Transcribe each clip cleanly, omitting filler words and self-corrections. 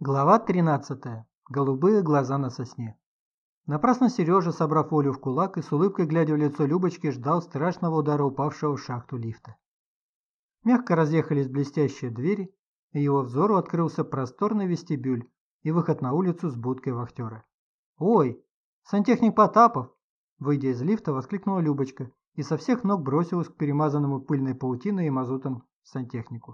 Глава 13. Голубые глаза на сосне. Напрасно Сережа, собрав волю в кулак и с улыбкой глядя в лицо Любочки, ждал страшного удара упавшего в шахту лифта. Мягко разъехались блестящие двери, и его взору открылся просторный вестибюль и выход на улицу с будкой вахтера. «Ой, сантехник Потапов!» Выйдя из лифта, воскликнула Любочка и со всех ног бросилась к перемазанному пыльной паутиной и мазутом сантехнику.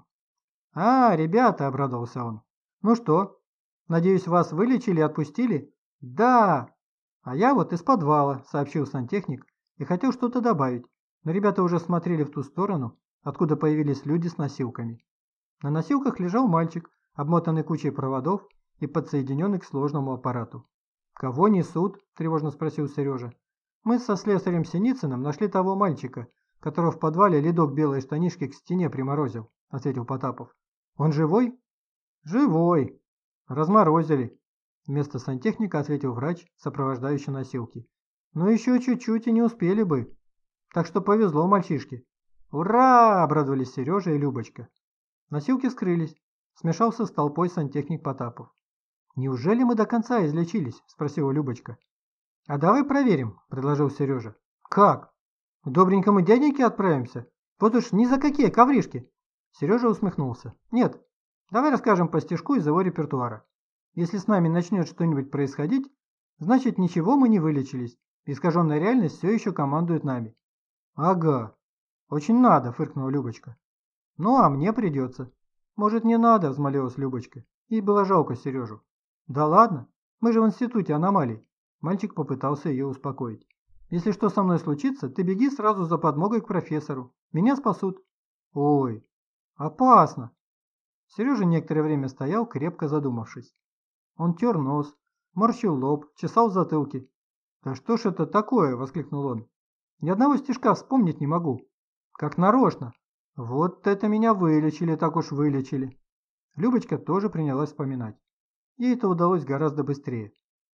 «А, ребята!» – обрадовался он. «Ну что, надеюсь, вас вылечили и отпустили?» «Да!» «А я вот из подвала», – сообщил сантехник и хотел что-то добавить, но ребята уже смотрели в ту сторону, откуда появились люди с носилками. На носилках лежал мальчик, обмотанный кучей проводов и подсоединенный к сложному аппарату. «Кого несут?» – тревожно спросил Сережа. «Мы со слесарем Синицыным нашли того мальчика, которого в подвале ледок белой штанишки к стене приморозил», – ответил Потапов. «Он живой?» «Живой. Разморозили», – вместо сантехника ответил врач, сопровождающий носилки. «Но еще чуть-чуть и не успели бы. Так что повезло мальчишке». «Ура!» – обрадовались Сережа и Любочка. Носилки скрылись. Смешался с толпой сантехник Потапов. «Неужели мы до конца излечились?» – спросила Любочка. «А давай проверим», – предложил Сережа. «Как? К добренькому дяденьке отправимся? Вот уж ни за какие ковришки!» Сережа усмехнулся. «Нет, давай расскажем по стишку из его репертуара. Если с нами начнет что-нибудь происходить, значит ничего мы не вылечились. Искаженная реальность все еще командует нами». «Ага, очень надо», – фыркнула Любочка. «Ну, а мне придется». «Может, не надо», – взмолилась Любочка. Ей было жалко Сережу. «Да ладно, мы же в институте аномалий». Мальчик попытался ее успокоить. «Если что со мной случится, ты беги сразу за подмогой к профессору. Меня спасут». «Ой, опасно». Сережа некоторое время стоял, крепко задумавшись. Он тер нос, морщил лоб, чесал затылки. «Да что ж это такое?» – воскликнул он. «Ни одного стишка вспомнить не могу. Как нарочно. Вот это меня вылечили, так уж вылечили». Любочка тоже принялась вспоминать. Ей это удалось гораздо быстрее.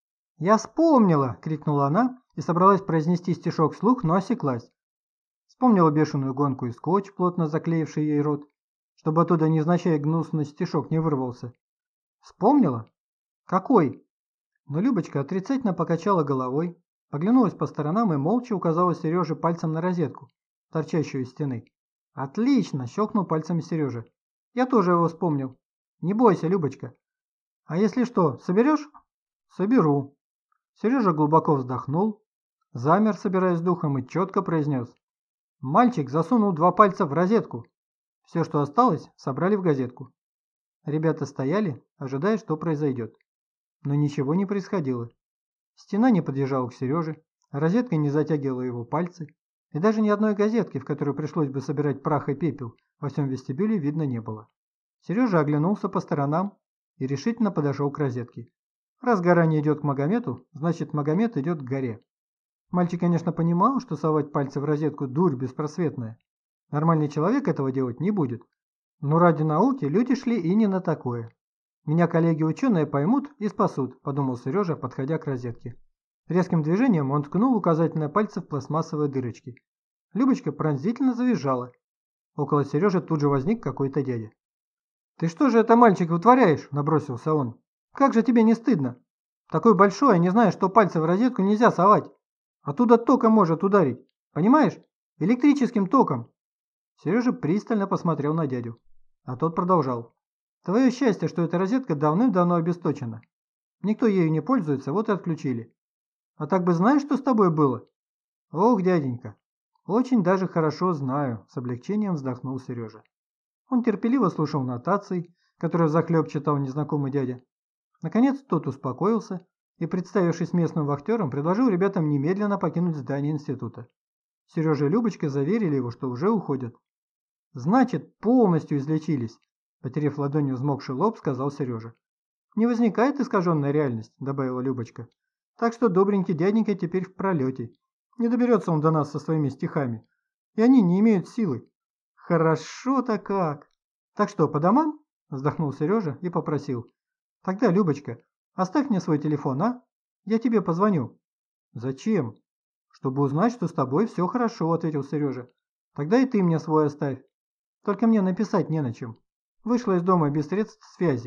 «Я вспомнила!» – крикнула она и собралась произнести стишок вслух, но осеклась. Вспомнила бешеную гонку и скотч, плотно заклеивший ей рот, чтобы оттуда невзначай гнусный стишок не вырвался. «Вспомнила? Какой?» Но Любочка отрицательно покачала головой, оглянулась по сторонам и молча указала Сереже пальцем на розетку, торчащую из стены. «Отлично!» – щелкнул пальцами Сережа. «Я тоже его вспомнил. Не бойся, Любочка. А если что, соберешь?» «Соберу». Сережа глубоко вздохнул, замер, собираясь с духом, и четко произнес. Мальчик засунул 2 пальца в розетку. Все, что осталось, собрали в газетку. Ребята стояли, ожидая, что произойдет. Но ничего не происходило. Стена не подъезжала к Сереже, розетка не затягивала его пальцы, и даже ни одной газетки, в которой пришлось бы собирать прах и пепел, во всем вестибюле видно не было. Сережа оглянулся по сторонам и решительно подошел к розетке. Раз гора не идет к Магомету, значит Магомет идет к горе. Мальчик, конечно, понимал, что совать пальцы в розетку – дурь беспросветная. Нормальный человек этого делать не будет. Но ради науки люди шли и не на такое. «Меня коллеги-ученые поймут и спасут», – подумал Сережа, подходя к розетке. Резким движением он ткнул указательные пальцы в пластмассовые дырочки. Любочка пронзительно завизжала. Около Сережи тут же возник какой-то дядя. «Ты что же это, мальчик, вытворяешь?» – набросился он. «Как же тебе не стыдно? Такой большой, а не знаешь, что пальцы в розетку нельзя совать. Оттуда током может ударить. Понимаешь? Электрическим током». Сережа пристально посмотрел на дядю. А тот продолжал. «Твое счастье, что эта розетка давным-давно обесточена. Никто ею не пользуется, вот и отключили. А так бы знаешь, что с тобой было?» «Ох, дяденька, очень даже хорошо знаю», – с облегчением вздохнул Сережа. Он терпеливо слушал нотации, которые взахлеб читал незнакомый дядя. Наконец тот успокоился и, представившись местным вахтером, предложил ребятам немедленно покинуть здание института. Сережа и Любочка заверили его, что уже уходят. «Значит, полностью излечились», – потеряв ладонью взмокший лоб, сказал Сережа. «Не возникает искаженная реальность», – добавила Любочка. «Так что добренький дяденька теперь в пролете. Не доберется он до нас со своими стихами. И они не имеют силы». «Хорошо-то как!» «Так что, по домам?» – вздохнул Сережа и попросил. «Тогда, Любочка, оставь мне свой телефон, а? Я тебе позвоню». «Зачем?» «Чтобы узнать, что с тобой все хорошо», – ответил Сережа. «Тогда и ты мне свой оставь. Только мне написать не на чем. Вышла из дома без средств связи.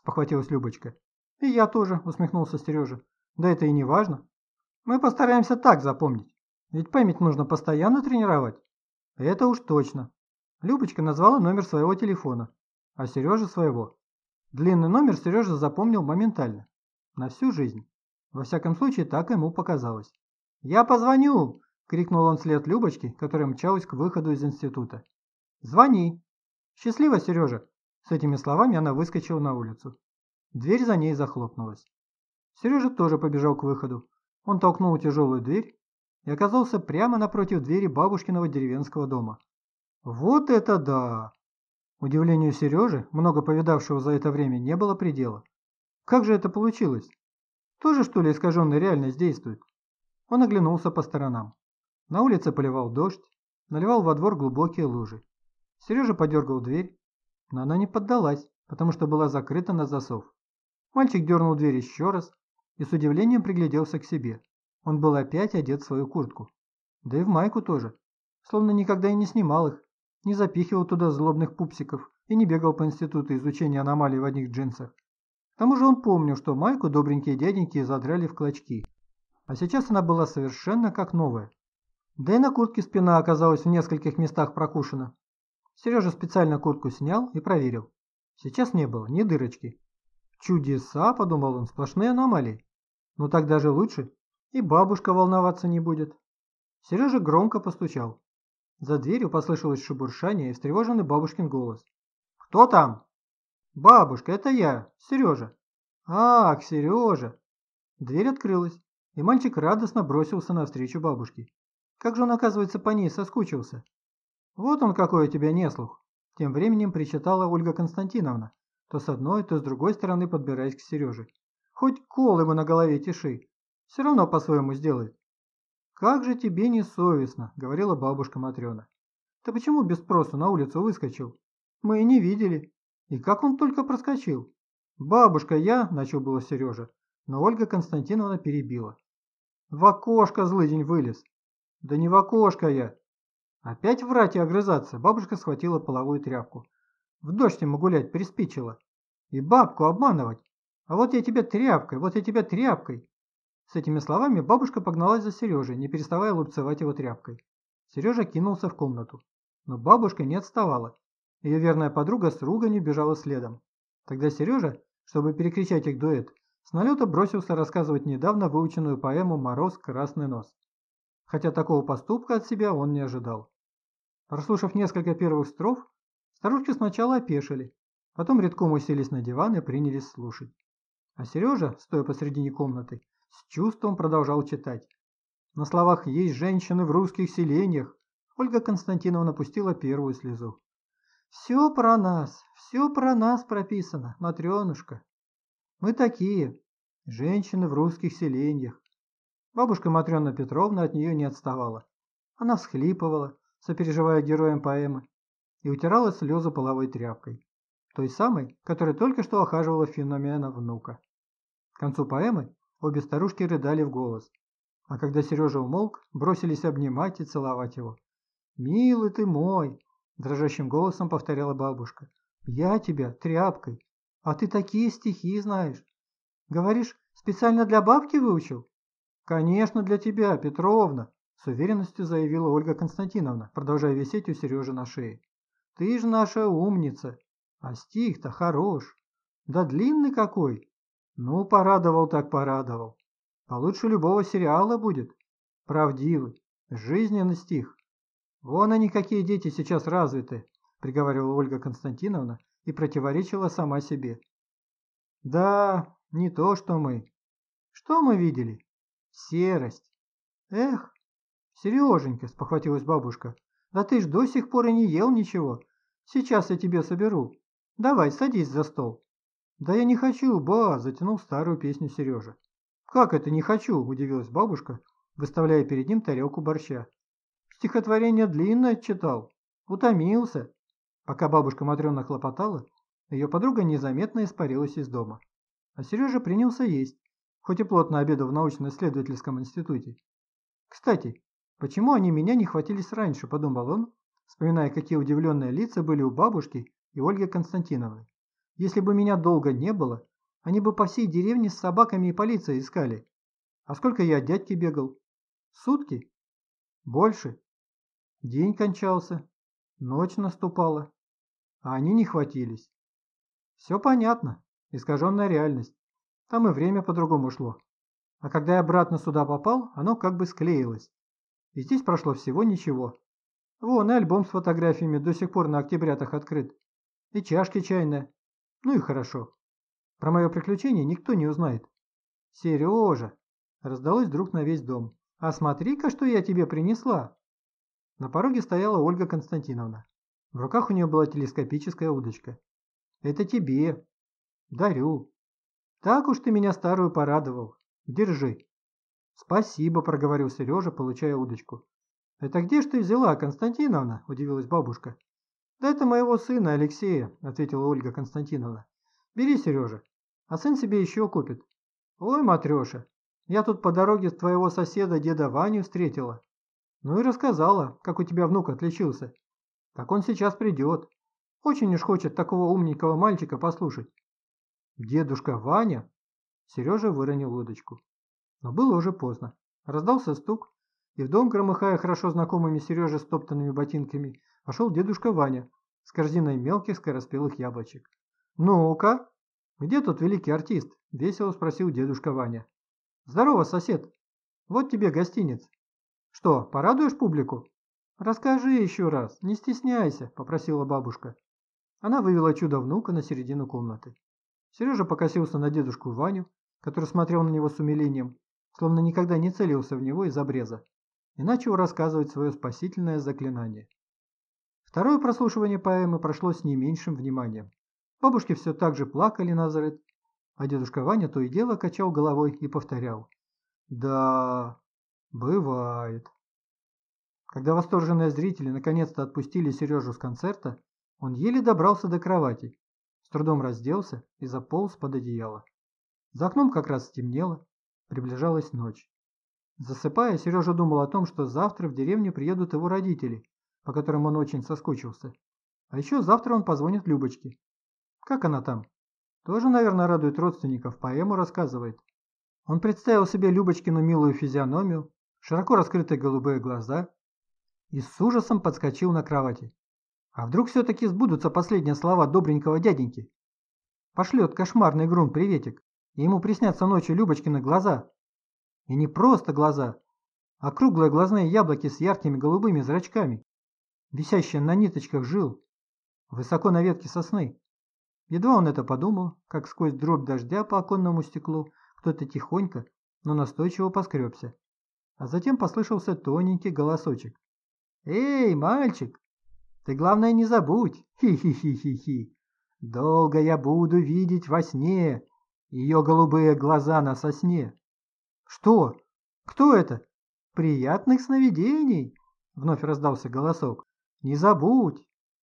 спохватилась Любочка. И я тоже, усмехнулся Сережа. Да это и не важно. Мы постараемся так запомнить. Ведь память нужно постоянно тренировать. Это уж точно. Любочка назвала номер своего телефона, а Сережа своего. Длинный номер Сережа запомнил моментально. На всю жизнь. Во всяком случае, так ему показалось. «Я позвоню!» – крикнул он вслед Любочке, которая мчалась к выходу из института. «Звони!» «Счастливо, Сережа!» С этими словами она выскочила на улицу. Дверь за ней захлопнулась. Сережа тоже побежал к выходу. Он толкнул тяжелую дверь и оказался прямо напротив двери бабушкиного деревенского дома. «Вот это да!» Удивлению Сережи, много повидавшего за это время, не было предела. Как же это получилось? Тоже, что ли, искаженная реальность действует? Он оглянулся по сторонам. На улице поливал дождь, наливал во двор глубокие лужи. Сережа подергал дверь, но она не поддалась, потому что была закрыта на засов. Мальчик дернул дверь еще раз и с удивлением пригляделся к себе. Он был опять одет в свою куртку. Да и в майку тоже. Словно никогда и не снимал их, не запихивал туда злобных пупсиков и не бегал по институту изучения аномалий в одних джинсах. К тому же он помнил, что майку добренькие дяденьки задрали в клочки. А сейчас она была совершенно как новая. Да и на куртке спина оказалась в нескольких местах прокушена. Сережа специально куртку снял и проверил. Сейчас не было ни дырочки. «Чудеса», — подумал он, — «сплошные аномалии. Ну так даже лучше, и бабушка волноваться не будет». Сережа громко постучал. За дверью послышалось шебуршание и встревоженный бабушкин голос. «Кто там?» «Бабушка, это я, Сережа». «Ах, Сережа!» Дверь открылась, и мальчик радостно бросился навстречу бабушке. Как же он, оказывается, по ней соскучился. «Вот он какой у тебя неслух!» Тем временем причитала Ольга Константиновна, то с одной, то с другой стороны подбираясь к Сереже. «Хоть кол ему на голове тиши, все равно по-своему сделает». «Как же тебе не совестно!» — говорила бабушка Матрена. «Ты почему без спросу на улицу выскочил? Мы и не видели. И как он только проскочил?» «Бабушка, я...» — начал было Сережа, но Ольга Константиновна перебила. «В окошко злыдень вылез». «Да не в окошко я». Опять врать и огрызаться, бабушка схватила половую тряпку. В дождь ему гулять приспичило. И бабку обманывать. А вот я тебя тряпкой, вот я тебя тряпкой. С этими словами бабушка погналась за Сережей, не переставая лупцевать его тряпкой. Сережа кинулся в комнату. Но бабушка не отставала. Ее верная подруга с руганью бежала следом. Тогда Сережа, чтобы перекричать их дуэт, с налета бросился рассказывать недавно выученную поэму «Мороз, красный нос». Хотя такого поступка от себя он не ожидал. Прослушав несколько первых строф, старушки сначала опешили, потом редком уселись на диван и принялись слушать. А Сережа, стоя посредине комнаты, с чувством продолжал читать. На словах «Есть женщины в русских селениях» Ольга Константиновна пустила первую слезу. Все про нас прописано, Матренушка. Мы такие, женщины в русских селениях. Бабушка Матрена Петровна от нее не отставала. Она всхлипывала, сопереживая героям поэмы, и утирала слезы половой тряпкой, той самой, которая только что охаживала феномена внука. К концу поэмы обе старушки рыдали в голос, а когда Сережа умолк, бросились обнимать и целовать его. «Милый ты мой!» – дрожащим голосом повторяла бабушка. «Я тебя тряпкой, а ты такие стихи знаешь. Говоришь, специально для бабки выучил?» «Конечно, для тебя, Петровна!» – с уверенностью заявила Ольга Константиновна, продолжая висеть у Сережи на шее. «Ты же наша умница! А стих-то хорош! Да длинный какой! Ну, порадовал так порадовал! Получше любого сериала будет! Правдивый, жизненный стих! Вон они, какие дети сейчас развиты!» – приговаривала Ольга Константиновна и противоречила сама себе. «Да, не то, что мы. Что мы видели? Серость. Эх, Сереженька, спохватилась бабушка, да ты ж до сих пор и не ел ничего. Сейчас я тебе соберу. Давай, садись за стол. Да я не хочу, затянул старую песню Сережа. Как это не хочу, удивилась бабушка, выставляя перед ним тарелку борща. Стихотворение длинное читал. Утомился. Пока бабушка Матрена хлопотала, ее подруга незаметно испарилась из дома. А Сережа принялся есть, хоть и плотно обедал в научно-исследовательском институте. «Кстати, почему они меня не хватились раньше?» – подумал он, вспоминая, какие удивленные лица были у бабушки и Ольги Константиновны. Если бы меня долго не было, они бы по всей деревне с собаками и полицией искали. А сколько я от дядьки бегал? Сутки? Больше. День кончался, ночь наступала, а они не хватились. Все понятно, искаженная реальность. Там и время по-другому шло. А когда я обратно сюда попал, оно как бы склеилось. И здесь прошло всего ничего. Вон и альбом с фотографиями до сих пор на октябрятах открыт. И чашки чайная. Ну и хорошо. Про мое приключение никто не узнает. Сережа! Раздалось вдруг на весь дом. А смотри-ка, что я тебе принесла. На пороге стояла Ольга Константиновна. В руках у нее была телескопическая удочка. Это тебе. Дарю. Так уж ты меня старую порадовал. Держи. Спасибо, проговорил Сережа, получая удочку. Это где ж ты взяла, Константиновна? Удивилась бабушка. Да это моего сына Алексея, ответила Ольга Константиновна. Бери, Сережа, а сын себе еще купит. Ой, Матреша, я тут по дороге твоего соседа деда Ваню встретила. Ну и рассказала, как у тебя внук отличился. Так он сейчас придет. Очень уж хочет такого умненького мальчика послушать. Дедушка Ваня? Сережа выронил удочку. Но было уже поздно. Раздался стук, и в дом, громыхая хорошо знакомыми Сереже стоптанными ботинками, вошел дедушка Ваня с корзиной мелких скороспелых яблочек. «Ну-ка, где тут великий артист?» – весело спросил дедушка Ваня. «Здорово, сосед. Вот тебе гостиниц. Что, порадуешь публику?» «Расскажи еще раз, не стесняйся», – попросила бабушка. Она вывела чудо-внука на середину комнаты. Сережа покосился на дедушку Ваню, который смотрел на него с умилением, словно никогда не целился в него из обреза, и начал рассказывать свое спасительное заклинание. Второе прослушивание поэмы прошло с не меньшим вниманием. Бабушки все так же плакали назрыд, а дедушка Ваня то и дело качал головой и повторял: «Да, бывает». Когда восторженные зрители наконец-то отпустили Сережу с концерта, он еле добрался до кровати, с трудом разделся и заполз под одеяло. За окном как раз стемнело, приближалась ночь. Засыпая, Сережа думал о том, что завтра в деревню приедут его родители, по которым он очень соскучился. А еще завтра он позвонит Любочке. Как она там? Тоже, наверное, радует родственников, поэму рассказывает. Он представил себе Любочкину милую физиономию, широко раскрытые голубые глаза и с ужасом подскочил на кровати. А вдруг все-таки сбудутся последние слова добренького дяденьки? Пошлет кошмарный грум приветик, и ему приснятся ночью Любочкины глаза. И не просто глаза, а круглые глазные яблоки с яркими голубыми зрачками, висящие на ниточках жил, высоко на ветке сосны. Едва он это подумал, как сквозь дробь дождя по оконному стеклу кто-то тихонько, но настойчиво поскребся. А затем послышался тоненький голосочек. «Эй, мальчик, ты главное не забудь, хи-хи-хи-хи-хи. Долго я буду видеть во сне ее голубые глаза на сосне». «Что? Кто это?» «Приятных сновидений!» Вновь раздался голосок. «Не забудь!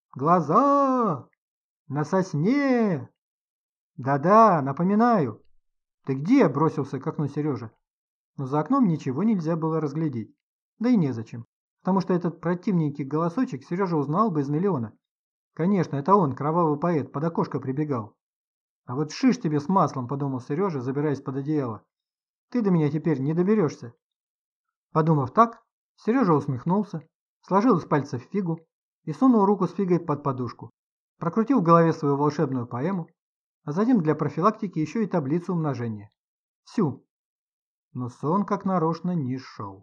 Глаза! На сосне!» «Да-да, напоминаю!» «Ты где?» – бросился к окну Сережа. Но за окном ничего нельзя было разглядеть. Да и незачем, потому что этот противненький голосочек Сережа узнал бы из миллиона. Конечно, это он, кровавый поэт, под окошко прибегал. «А вот шиш тебе с маслом», – подумал Сережа, забираясь под одеяло. «Ты до меня теперь не доберешься». Подумав так, Сережа усмехнулся, сложил из пальцев фигу и сунул руку с фигой под подушку. Прокрутил в голове свою волшебную поэму, а затем для профилактики еще и таблицу умножения. Всю. Но сон как нарочно не шел.